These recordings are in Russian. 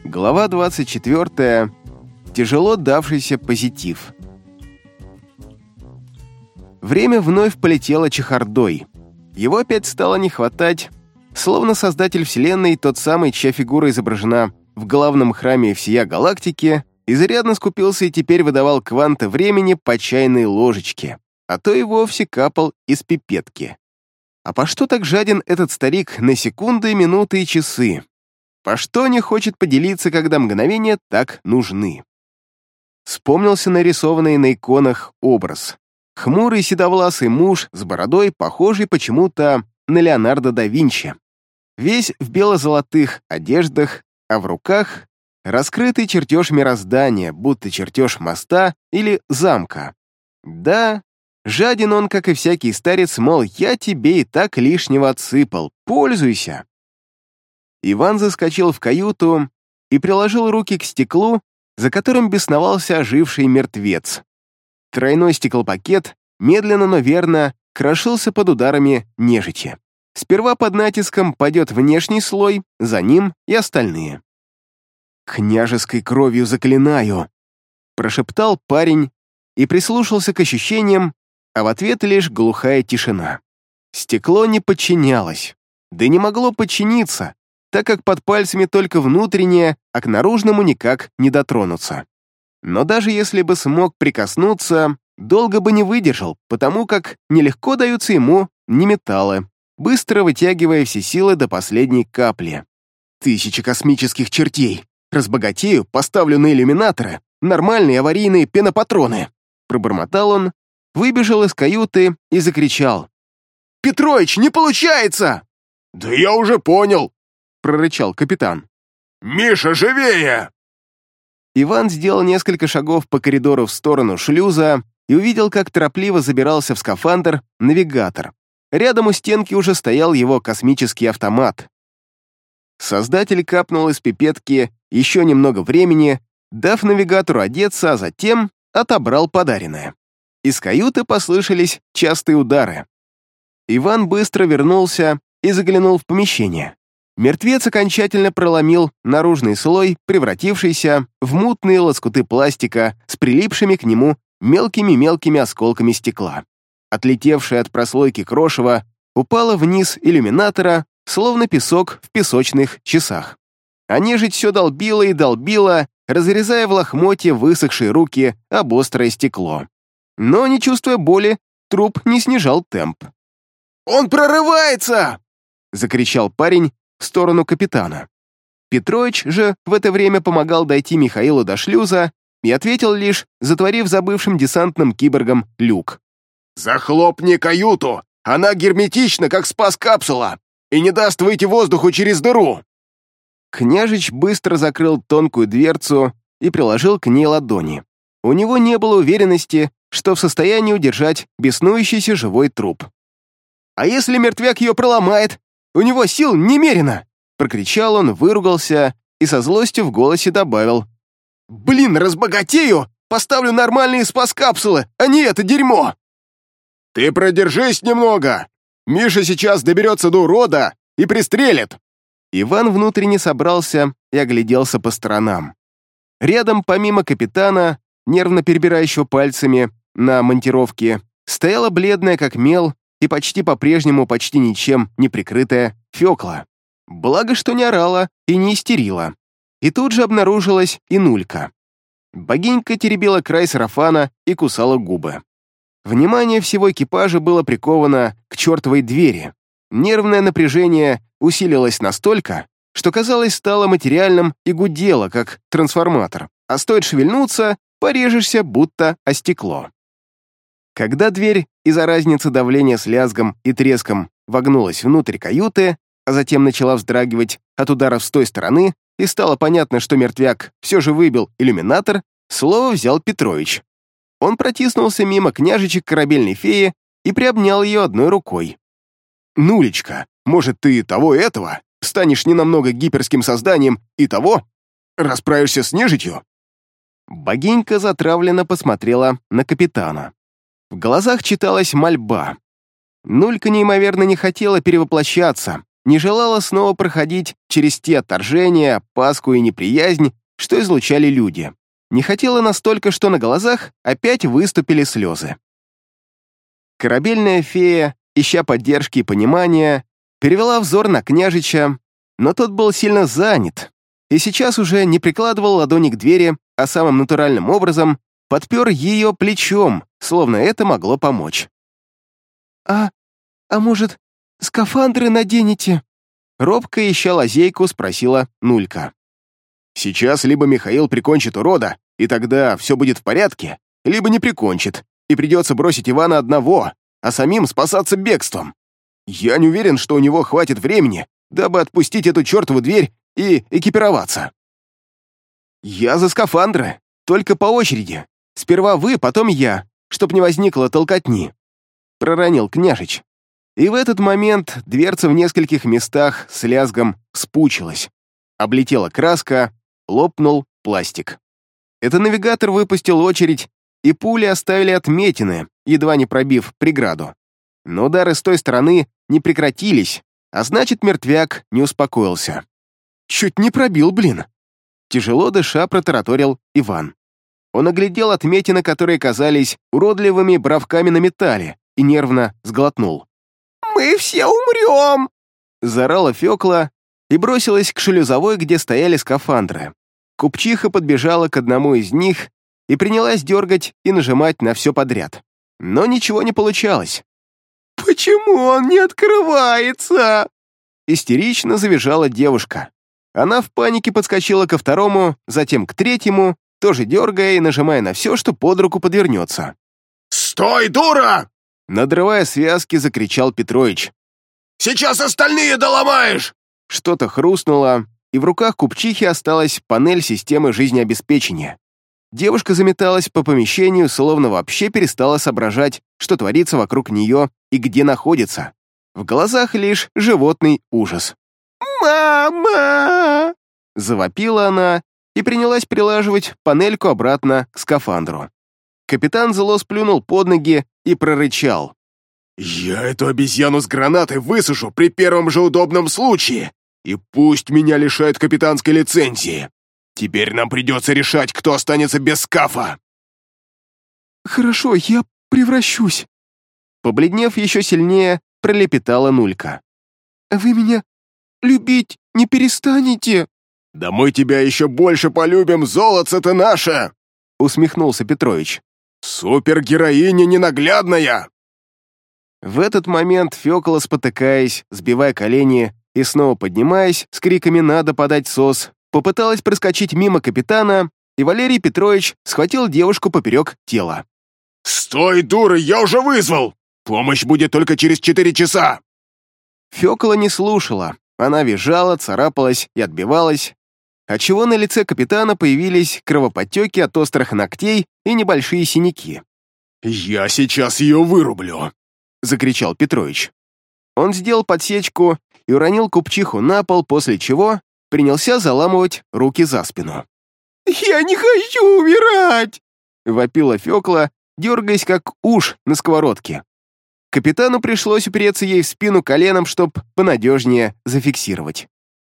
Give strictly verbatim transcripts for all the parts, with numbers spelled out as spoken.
Глава двадцать четвёртая. Тяжело давшийся позитив. Время вновь полетело чехардой. Его опять стало не хватать, словно создатель Вселенной, тот самый, чья фигура изображена в главном храме всея галактики, изрядно скупился и теперь выдавал кванты времени по чайной ложечке, а то и вовсе капал из пипетки. А по что так жаден этот старик на секунды, минуты и часы? По что не хочет поделиться, когда мгновения так нужны? Вспомнился нарисованный на иконах образ. Хмурый седовласый муж с бородой, похожий почему-то на Леонардо да Винчи. Весь в бело-золотых одеждах, а в руках раскрытый чертеж мироздания, будто чертеж моста или замка. Да, жаден он, как и всякий старец, мол, я тебе и так лишнего отсыпал, пользуйся. Иван заскочил в каюту и приложил руки к стеклу, за которым бесновался оживший мертвец. Тройной стеклопакет медленно, но верно крошился под ударами нежити. Сперва под натиском падет внешний слой, за ним и остальные. «Княжеской кровью заклинаю!» — прошептал парень и прислушался к ощущениям, а в ответ лишь глухая тишина. Стекло не подчинялось, да и не могло подчиниться, так как под пальцами только внутреннее, а к наружному никак не дотронуться. Но даже если бы смог прикоснуться, долго бы не выдержал, потому как нелегко даются ему не металлы, быстро вытягивая все силы до последней капли. Тысячи космических чертей. Разбогатею, поставлю на иллюминаторы нормальные аварийные пенопатроны. Пробормотал он, выбежал из каюты и закричал. «Петрович, не получается!» «Да я уже понял!» — прорычал капитан. «Миша, живее!» Иван сделал несколько шагов по коридору в сторону шлюза и увидел, как торопливо забирался в скафандр навигатор. Рядом у стенки уже стоял его космический автомат. Создатель капнул из пипетки еще немного времени, дав навигатору одеться, а затем отобрал подаренное. Из каюты послышались частые удары. Иван быстро вернулся и заглянул в помещение. Мертвец окончательно проломил наружный слой, превратившийся в мутные лоскуты пластика с прилипшими к нему мелкими-мелкими осколками стекла. Отлетевшее от прослойки крошево упало вниз иллюминатора, словно песок в песочных часах. А нежить все долбила и долбила, разрезая в лохмотье высохшие руки об острое стекло. Но, не чувствуя боли, труп не снижал темп. «Он прорывается!» — закричал парень в сторону капитана. Петрович же в это время помогал дойти Михаилу до шлюза и ответил лишь, затворив забывшим десантным киборгом люк. «Захлопни каюту! Она герметична, как спас-капсула, и не даст выйти воздуху через дыру!» Княжич быстро закрыл тонкую дверцу и приложил к ней ладони. У него не было уверенности, что в состоянии удержать беснующийся живой труп. «А если мертвяк ее проломает? У него сил немерено!» Прокричал он, выругался и со злостью в голосе добавил. «Блин, разбогатею! Поставлю нормальные спас-капсулы, а не это дерьмо!» «Ты продержись немного! Миша сейчас доберется до урода и пристрелит!» Иван внутренне собрался и огляделся по сторонам. Рядом, помимо капитана, нервно перебирающего пальцами на монтировке, стояла бледная как мел и почти по-прежнему почти ничем не прикрытая Фёкла. Благо, что не орала и не истерила. И тут же обнаружилась и Нулька. Богинька теребила край сарафана и кусала губы. Внимание всего экипажа было приковано к чертовой двери. Нервное напряжение усилилось настолько, что, казалось, стало материальным и гудело, как трансформатор, а стоит шевельнуться, порежешься, будто о стекло. Когда дверь из-за разницы давления с лязгом и треском вогнулась внутрь каюты, а затем начала вздрагивать от ударов с той стороны, и стало понятно, что мертвяк все же выбил иллюминатор, слово взял Петрович. Он протиснулся мимо княжичек корабельной феи и приобнял ее одной рукой. «Нулечка, может, ты того и этого? Станешь ненамного гиперским созданием и того? Расправишься с нежитью?» Богинька затравленно посмотрела на капитана. В глазах читалась мольба. Нулька неимоверно не хотела перевоплощаться, не желала снова проходить через те отторжения, опаску и неприязнь, что излучали люди. Не хотела настолько, что на глазах опять выступили слезы. Корабельная фея, ища поддержки и понимания, перевела взор на княжича, но тот был сильно занят, и сейчас уже не прикладывал ладони к двери, а самым натуральным образом подпер ее плечом, словно это могло помочь. «А, а может, скафандры наденете?» Робко, ища лазейку, спросила Нулька. «Сейчас либо Михаил прикончит урода, и тогда все будет в порядке, либо не прикончит, и придется бросить Ивана одного, а самим спасаться бегством. Я не уверен, что у него хватит времени, дабы отпустить эту чертову дверь и экипироваться». «Я за скафандры, только по очереди. Сперва вы, потом я, чтоб не возникло толкотни», — проронил княжич. И в этот момент дверца в нескольких местах с лязгом вспучилась. Облетела краска, лопнул пластик. Это навигатор выпустил очередь, и пули оставили отметины, едва не пробив преграду. Но удары с той стороны не прекратились, а значит, мертвяк не успокоился. «Чуть не пробил, блин!» Тяжело дыша протараторил Иван. Он оглядел отметины, которые казались уродливыми бровками на металле, и нервно сглотнул. «Мы все умрем!» Заорала Фёкла и бросилась к шлюзовой, где стояли скафандры. Купчиха подбежала к одному из них и принялась дергать и нажимать на все подряд. Но ничего не получалось. «Почему он не открывается?» Истерично завизжала девушка. Она в панике подскочила ко второму, затем к третьему, тоже дергая и нажимая на все, что под руку подвернется. «Стой, дура!» Надрывая связки, закричал Петрович. «Сейчас остальные доломаешь!» Что-то хрустнуло, и в руках купчихи осталась панель системы жизнеобеспечения. Девушка заметалась по помещению, словно вообще перестала соображать, что творится вокруг нее и где находится. В глазах лишь животный ужас. «Мама!» Завопила она и принялась прилаживать панельку обратно к скафандру. Капитан зло сплюнул под ноги и прорычал. «Я эту обезьяну с гранатой высушу при первом же удобном случае, и пусть меня лишают капитанской лицензии. Теперь нам придется решать, кто останется без скафа». «Хорошо, я превращусь», — побледнев еще сильнее, пролепетала Нулька. «Вы меня любить не перестанете?» «Да мы тебя еще больше полюбим, золотце-то наше!» — усмехнулся Петрович. «Супергероиня ненаглядная!» В этот момент Фёкла, спотыкаясь, сбивая колени и снова поднимаясь, с криками «надо подать сос», попыталась проскочить мимо капитана, и Валерий Петрович схватил девушку поперек тела. «Стой, дура, я уже вызвал! Помощь будет только через четыре часа!» Фёкла не слушала, она визжала, царапалась и отбивалась, отчего на лице капитана появились кровоподтеки от острых ногтей и небольшие синяки. «Я сейчас ее вырублю!» — закричал Петрович. Он сделал подсечку и уронил купчиху на пол, после чего принялся заламывать руки за спину. «Я не хочу умирать!» — вопила Фёкла, дергаясь как уж на сковородке. Капитану пришлось упереться ей в спину коленом, чтобы понадежнее зафиксировать.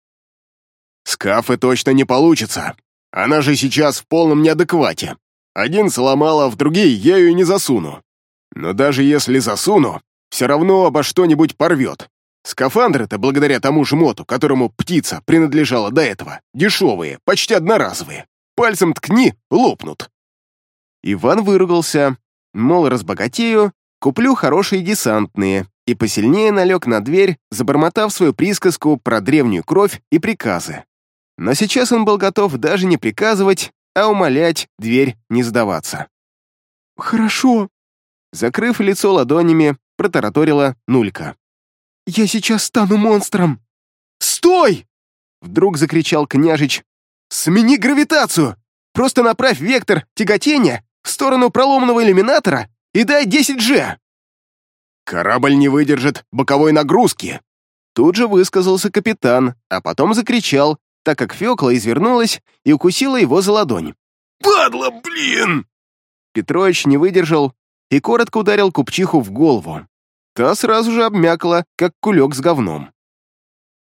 «Скафы точно не получится. Она же сейчас в полном неадеквате. Один сломала, а в другие я ее не засуну. Но даже если засуну, все равно обо что-нибудь порвет. Скафандры-то, благодаря тому жмоту, которому птица принадлежала до этого, дешевые, почти одноразовые. Пальцем ткни, лопнут». Иван выругался, мол, разбогатею, куплю хорошие десантные, и посильнее налег на дверь, забормотав свою присказку про древнюю кровь и приказы. Но сейчас он был готов даже не приказывать, а умолять дверь не сдаваться. «Хорошо», — закрыв лицо ладонями, протараторила Нулька. «Я сейчас стану монстром!» «Стой!» — вдруг закричал княжич. «Смени гравитацию! Просто направь вектор тяготения в сторону проломного иллюминатора и дай десять джи!» «Корабль не выдержит боковой нагрузки!» Тут же высказался капитан, а потом закричал, так как Фёкла извернулась и укусила его за ладонь. «Падла, блин!» Петрович не выдержал и коротко ударил купчиху в голову. Та сразу же обмякла, как кулек с говном.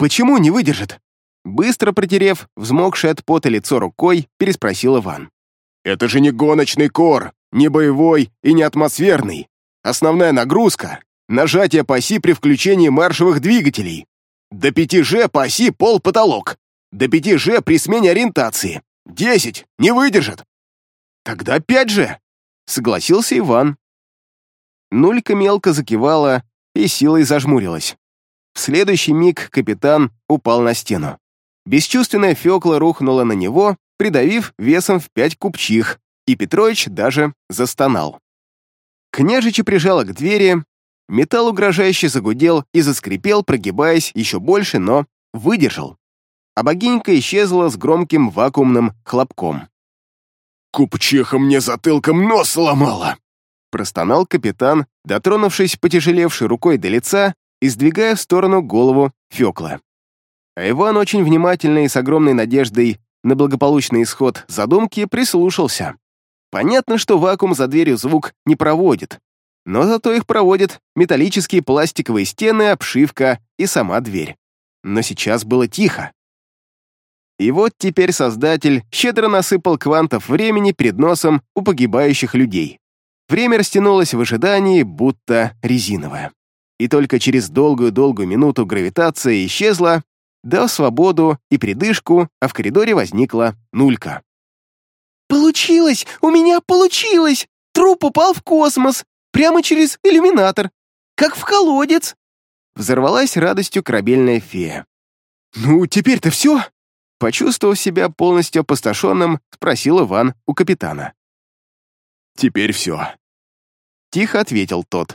почему не выдержит?» Быстро протерев взмокшее от пота лицо рукой, переспросил Иван. «Это же не гоночный кор, не боевой и не атмосферный. Основная нагрузка — нажатие по оси при включении маршевых двигателей. До пяти же по оси пол-потолок. До пяти же при смене ориентации. Десять не выдержит». «Тогда пять же», — согласился Иван. Нулька мелко закивала и силой зажмурилась. В следующий миг капитан упал на стену. Бесчувственная Фёкла рухнула на него, придавив весом в пять купчих, и Петрович даже застонал. Княжича прижало к двери, металл угрожающе загудел и заскрипел, прогибаясь еще больше, но выдержал. А богинька исчезла с громким вакуумным хлопком. «Купчиха мне затылком нос сломала!» Простонал капитан, дотронувшись потяжелевшей рукой до лица и сдвигая в сторону голову Фёклы. А Иван очень внимательно и с огромной надеждой на благополучный исход задумки прислушался. Понятно, что вакуум за дверью звук не проводит, но зато их проводят металлические пластиковые стены, обшивка и сама дверь. Но сейчас было тихо. И вот теперь Создатель щедро насыпал квантов времени перед носом у погибающих людей. Время растянулось в ожидании, будто резиновое. И только через долгую-долгую минуту гравитация исчезла, дав свободу и придышку, а в коридоре возникла Нулька. «Получилось! У меня получилось! Труп упал в космос! Прямо через иллюминатор! Как в колодец!» Взорвалась радостью корабельная фея. «Ну, теперь-то все?» Почувствовав себя полностью опустошенным, спросил Иван у капитана. «Теперь все», — тихо ответил тот.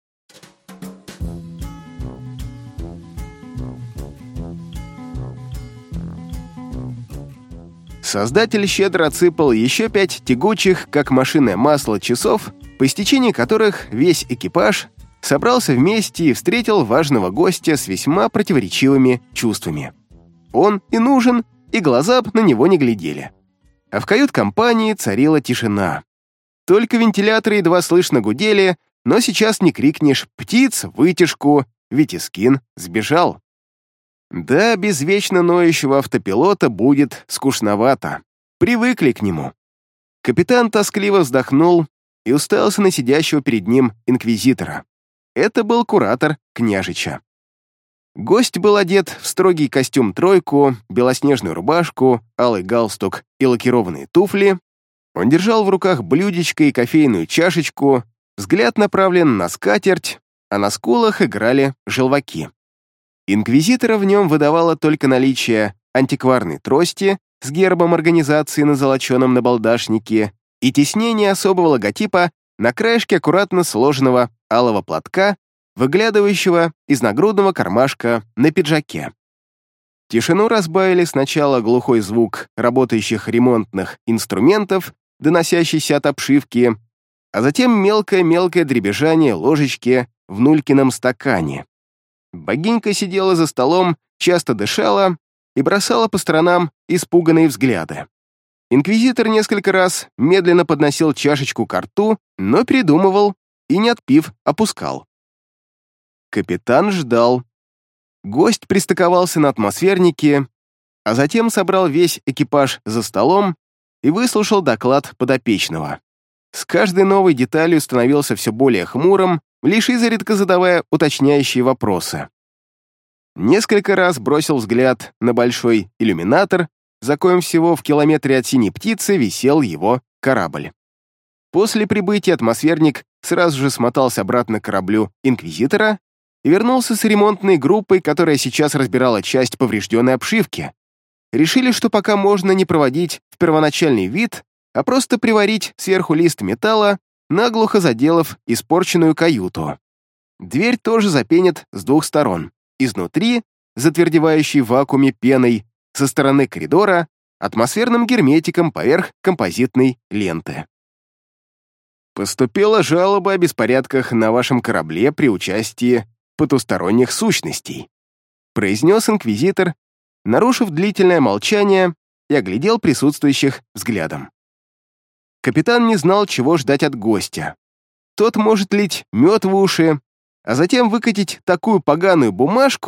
Создатель щедро отсыпал еще пять тягучих, как машинное масло, часов, по истечении которых весь экипаж собрался вместе и встретил важного гостя с весьма противоречивыми чувствами. Он и нужен, и глаза б на него не глядели. А в кают-компании царила тишина. Только вентиляторы едва слышно гудели, но сейчас не крикнешь «птиц, вытяжку», ведь Искин сбежал. Да, без вечно ноющего автопилота будет скучновато. Привыкли к нему. Капитан тоскливо вздохнул и уставился на сидящего перед ним инквизитора. Это был куратор княжича. Гость был одет в строгий костюм-тройку, белоснежную рубашку, алый галстук и лакированные туфли. Он держал в руках блюдечко и кофейную чашечку, взгляд направлен на скатерть, а на скулах играли желваки. Инквизитора в нем выдавало только наличие антикварной трости с гербом организации на золоченом набалдашнике и теснение особого логотипа на краешке аккуратно сложенного алого платка, выглядывающего из нагрудного кармашка на пиджаке. Тишину разбавили сначала глухой звук работающих ремонтных инструментов, доносящийся от обшивки, а затем мелкое-мелкое дребезжание ложечки в Нулькином стакане. Богинька сидела за столом, часто дышала и бросала по сторонам испуганные взгляды. Инквизитор несколько раз медленно подносил чашечку ко рту, но передумывал и, не отпив, опускал. Капитан ждал. Гость пристыковался на атмосфернике, а затем собрал весь экипаж за столом и выслушал доклад подопечного. С каждой новой деталью становился все более хмурым, лишь изредка задавая уточняющие вопросы. Несколько раз бросил взгляд на большой иллюминатор, за коем всего в километре от синей птицы висел его корабль. После прибытия атмосферник сразу же смотался обратно к кораблю Инквизитора и вернулся с ремонтной группой, которая сейчас разбирала часть поврежденной обшивки. Решили, что пока можно не проводить в первоначальный вид, а просто приварить сверху лист металла, наглухо заделав испорченную каюту. Дверь тоже запенят с двух сторон. Изнутри, затвердевающей в вакууме пеной, со стороны коридора, атмосферным герметиком поверх композитной ленты. Поступила жалоба о беспорядках на вашем корабле при участии потусторонних сущностей, произнес инквизитор, нарушив длительное молчание и оглядел присутствующих взглядом. Капитан не знал, чего ждать от гостя. Тот может лить мед в уши, а затем выкатить такую поганую бумажку,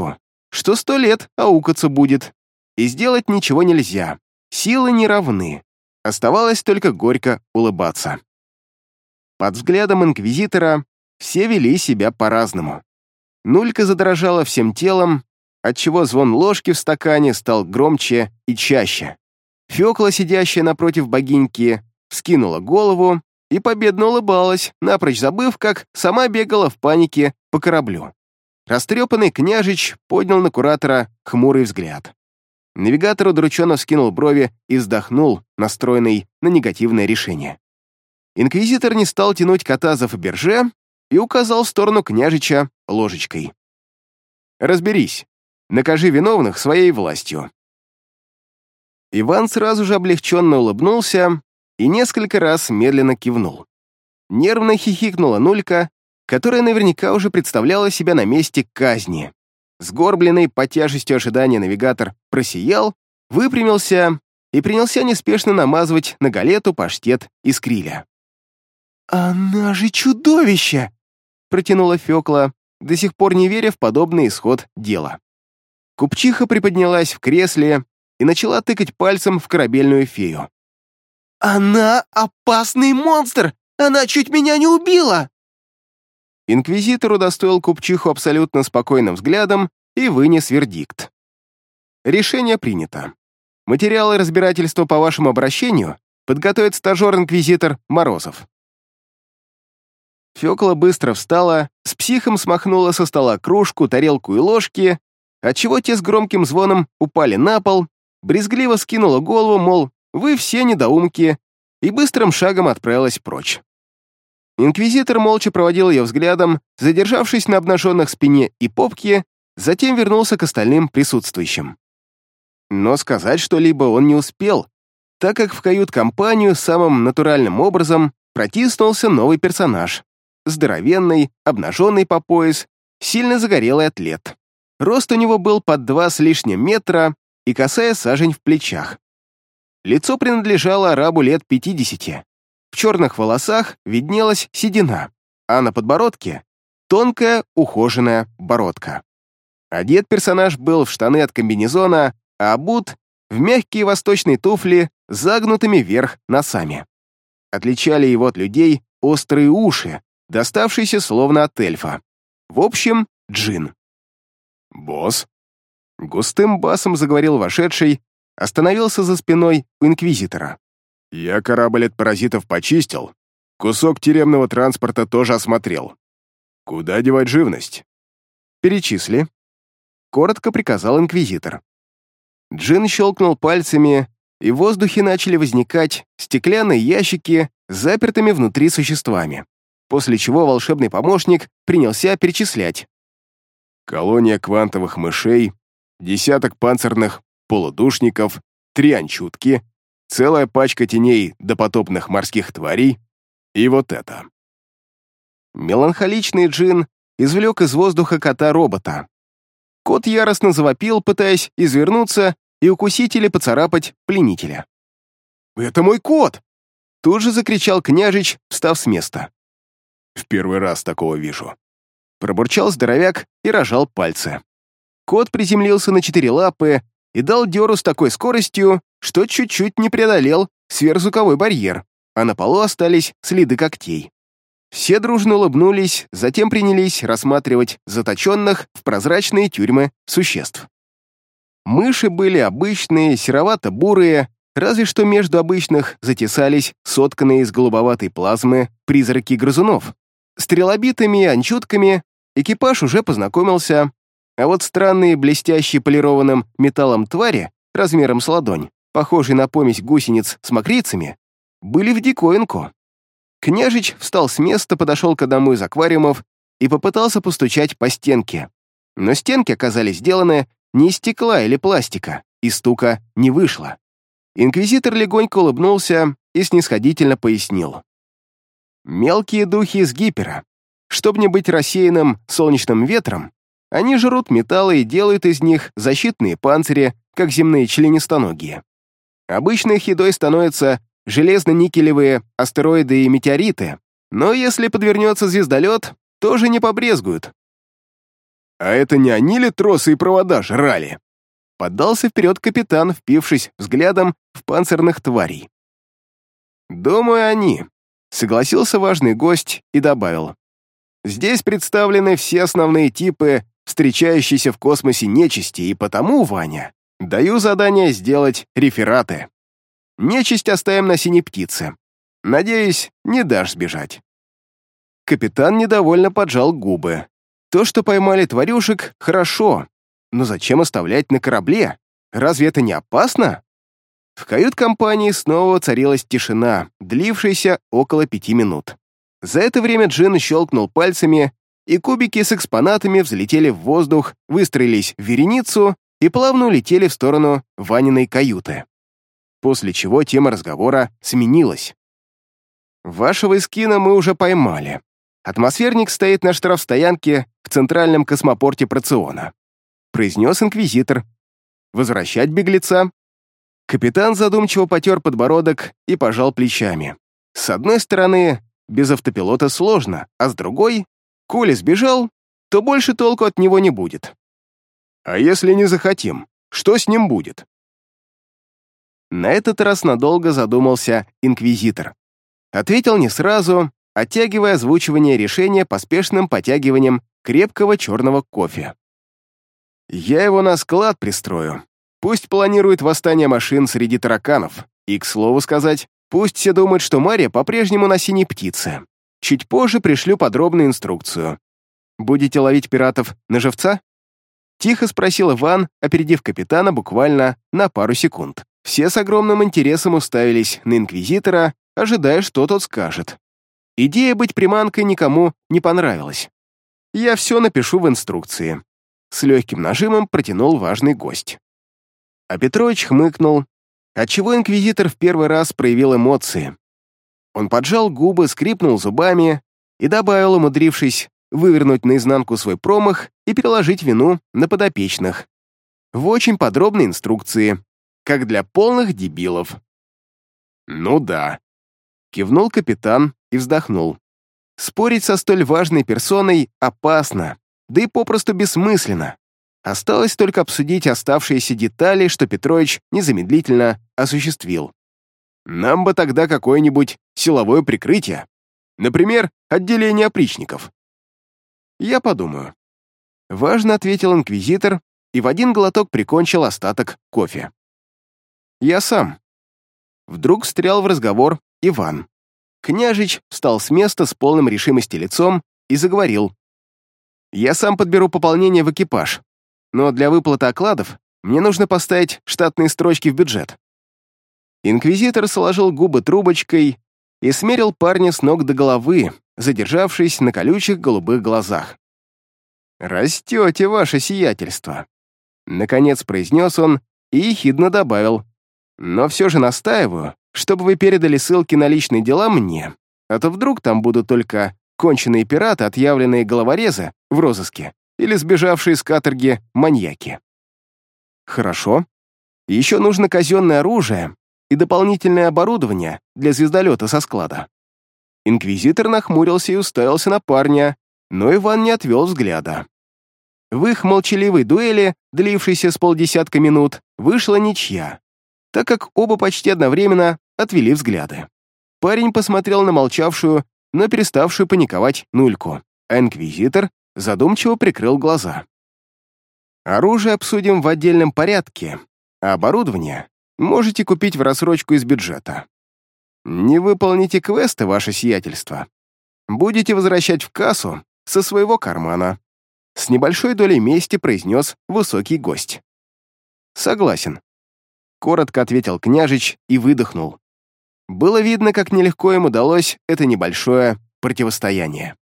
что сто лет аукаться будет. И сделать ничего нельзя, силы не равны. Оставалось только горько улыбаться. Под взглядом инквизитора все вели себя по-разному. Нулька задрожала всем телом, отчего звон ложки в стакане стал громче и чаще. Фёкла, сидящая напротив богиньки, вскинула голову и победно улыбалась, напрочь забыв, как сама бегала в панике по кораблю. Растрепанный княжич поднял на куратора хмурый взгляд. Навигатор удрученно вскинул брови и вздохнул, настроенный на негативное решение. Инквизитор не стал тянуть кота за Фаберже и указал в сторону княжича ложечкой. «Разберись, накажи виновных своей властью». Иван сразу же облегченно улыбнулся и несколько раз медленно кивнул. Нервно хихикнула Нулька, которая наверняка уже представляла себя на месте казни. Сгорбленный под тяжестью ожидания навигатор просиял, выпрямился и принялся неспешно намазывать на галету паштет из криля. «Она же чудовище!» — протянула Фёкла, до сих пор не веря в подобный исход дела. Купчиха приподнялась в кресле и начала тыкать пальцем в корабельную фею. «Она опасный монстр! Она чуть меня не убила!» Инквизитор удостоил купчиху абсолютно спокойным взглядом и вынес вердикт. Решение принято. Материалы разбирательства по вашему обращению подготовит стажер-инквизитор Морозов. Фёкла быстро встала, с психом смахнула со стола кружку, тарелку и ложки, отчего те с громким звоном упали на пол, брезгливо скинула голову, мол, вы все недоумки, и быстрым шагом отправилась прочь. Инквизитор молча проводил ее взглядом, задержавшись на обнаженных спине и попке, затем вернулся к остальным присутствующим. Но сказать что-либо он не успел, так как в кают-компанию самым натуральным образом протиснулся новый персонаж. Здоровенный, обнаженный по пояс, сильно загорелый атлет. Рост у него был под два с лишним метра и косая сажень в плечах. Лицо принадлежало арабу лет пятидесяти. В черных волосах виднелась седина, а на подбородке — тонкая, ухоженная бородка. Одет персонаж был в штаны от комбинезона, а обут в мягкие восточные туфли с загнутыми вверх носами. Отличали его от людей острые уши, доставшиеся словно от эльфа. В общем, джин. «Босс?» Густым басом заговорил вошедший, остановился за спиной у инквизитора. «Я корабль от паразитов почистил, кусок тюремного транспорта тоже осмотрел. Куда девать живность?» «Перечисли», — коротко приказал инквизитор. Джин щелкнул пальцами, и в воздухе начали возникать стеклянные ящики с запертыми внутри существами, после чего волшебный помощник принялся перечислять. Колония квантовых мышей, десяток панцирных полудушников, три анчутки, целая пачка теней допотопных морских тварей и вот это. Меланхоличный Джин извлек из воздуха кота-робота. Кот яростно завопил, пытаясь извернуться и укусить или поцарапать пленителя. «Это мой кот!» Тут же закричал княжич, встав с места. «В первый раз такого вижу». Пробурчал здоровяк и рожал пальцы. Кот приземлился на четыре лапы и дал дёру с такой скоростью, что чуть-чуть не преодолел сверхзвуковой барьер, а на полу остались следы когтей. Все дружно улыбнулись, затем принялись рассматривать заточенных в прозрачные тюрьмы существ. Мыши были обычные, серовато-бурые, разве что между обычных затесались сотканные из голубоватой плазмы призраки грызунов. С трилобитами и анчутками экипаж уже познакомился, а вот странные блестящие полированным металлом твари размером с ладонь, похожие на помесь гусениц с мокрицами, были в диковинку. Княжич встал с места, подошел к одному из аквариумов и попытался постучать по стенке. Но стенки оказались сделаны не из стекла или пластика, и стука не вышло. Инквизитор легонько улыбнулся и снисходительно пояснил. Мелкие духи из гипера. Чтоб не быть рассеянным солнечным ветром, они жрут металлы и делают из них защитные панцири, как земные членистоногие. Обычной их едой становятся железно-никелевые астероиды и метеориты, но если подвернется звездолет, тоже не побрезгуют. «А это не они ли тросы и провода жрали?» Поддался вперед капитан, впившись взглядом в панцирных тварей. «Думаю, они», — согласился важный гость и добавил. «Здесь представлены все основные типы встречающейся в космосе нечисти, и потому, Ваня, даю задание сделать рефераты. Нечисть оставим на синей птице. Надеюсь, не дашь сбежать». Капитан недовольно поджал губы. То, что поймали тварюшек, хорошо, но зачем оставлять на корабле? Разве это не опасно? В кают-компании снова воцарилась тишина, длившаяся около пяти минут. За это время Джин щелкнул пальцами, и кубики с экспонатами взлетели в воздух, выстроились в вереницу и плавно улетели в сторону Ваниной каюты. После чего тема разговора сменилась. «Вашего эскина мы уже поймали. Атмосферник стоит на штрафстоянке в центральном космопорте Проциона», произнес инквизитор. «Возвращать беглеца?» Капитан задумчиво потер подбородок и пожал плечами. С одной стороны, без автопилота сложно, а с другой, коли сбежал, то больше толку от него не будет. «А если не захотим, что с ним будет?» На этот раз надолго задумался инквизитор. Ответил не сразу, оттягивая озвучивание решения поспешным потягиванием крепкого черного кофе. «Я его на склад пристрою. Пусть планирует восстание машин среди тараканов. И, к слову сказать, пусть все думают, что Мария по-прежнему на синей птице. Чуть позже пришлю подробную инструкцию. Будете ловить пиратов на живца?» Тихо спросил Иван, опередив капитана буквально на пару секунд. Все с огромным интересом уставились на инквизитора, ожидая, что тот скажет. Идея быть приманкой никому не понравилась. «Я все напишу в инструкции», — с легким нажимом протянул важный гость. А Петрович хмыкнул, отчего инквизитор в первый раз проявил эмоции. Он поджал губы, скрипнул зубами и добавил, умудрившись вывернуть наизнанку свой промах и переложить вину на подопечных. В очень подробной инструкции, как для полных дебилов. «Ну да», — кивнул капитан и вздохнул. Спорить со столь важной персоной опасно, да и попросту бессмысленно. Осталось только обсудить оставшиеся детали, что Петрович незамедлительно осуществил. «Нам бы тогда какое-нибудь силовое прикрытие. Например, отделение опричников». «Я подумаю». Важно ответил инквизитор и в один глоток прикончил остаток кофе. «Я сам». Вдруг встрял в разговор Иван. Княжич встал с места с полным решимости лицом и заговорил. «Я сам подберу пополнение в экипаж, но для выплаты окладов мне нужно поставить штатные строчки в бюджет». Инквизитор сложил губы трубочкой и смерил парня с ног до головы, задержавшись на колючих голубых глазах. «Растете, ваше сиятельство», — наконец произнес он и ехидно добавил. «Но все же настаиваю, чтобы вы передали ссылки на личные дела мне, а то вдруг там будут только конченые пираты, отъявленные головорезы в розыске или сбежавшие с каторги маньяки». «Хорошо. Еще нужно казенное оружие и дополнительное оборудование для звездолета со склада». Инквизитор нахмурился и уставился на парня, но Иван не отвел взгляда. В их молчаливой дуэли, длившейся с полдесятка минут, вышла ничья, так как оба почти одновременно отвели взгляды. Парень посмотрел на молчавшую, но переставшую паниковать Нульку, а инквизитор задумчиво прикрыл глаза. «Оружие обсудим в отдельном порядке, а оборудование можете купить в рассрочку из бюджета. Не выполните квесты, ваше сиятельство. Будете возвращать в кассу со своего кармана», с небольшой долей мести произнес высокий гость. «Согласен», — коротко ответил княжич и выдохнул. Было видно, как нелегко им удалось это небольшое противостояние.